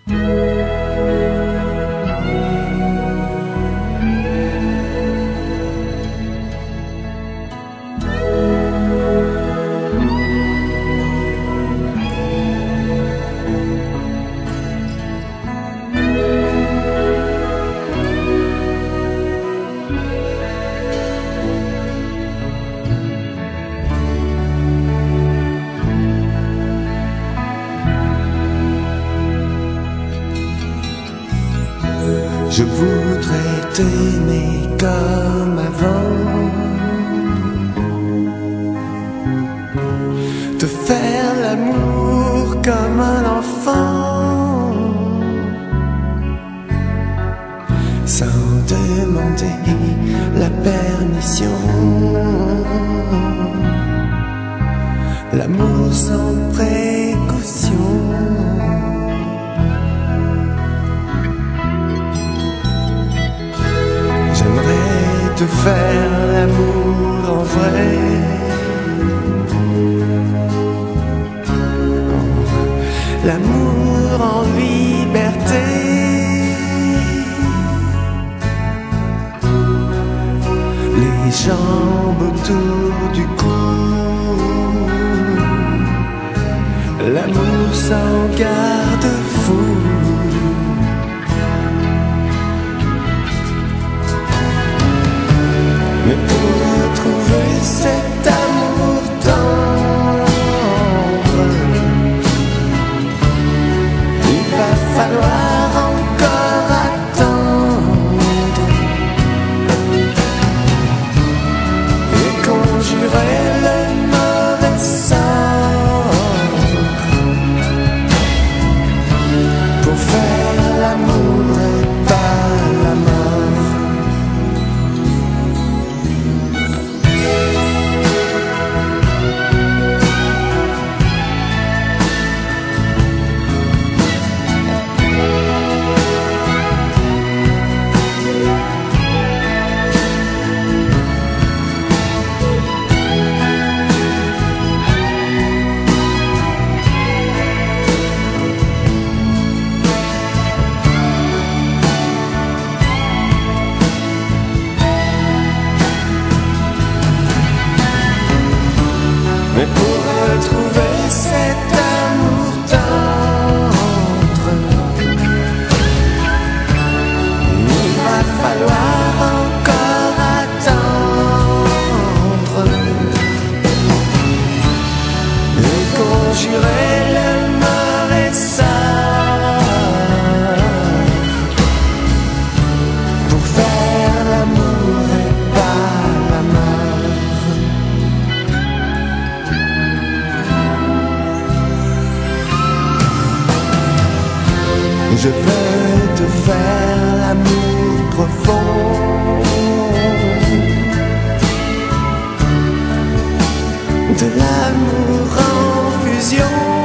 Je voudrais t'aimer comme avant, te faire l'amour comme un enfant, sans demander la permission, l'amour sans précaution. J'aimerais te faire l'amour en vrai, l'amour en liberté, les jambes autour du cou, l'amour sans garde-fou. Mais pour retrouver cet amour tendre, il va falloir encore attendre et conjurer le mauvais sort pour faire l'amour et pas la mort. Mais pour retrouver cet amour tendre, il va falloir encore attendre et conjurer le mauvais sort pour faire l'amour et pas la mort. Je veux te faire l'amour profond, de l'amour en fusion.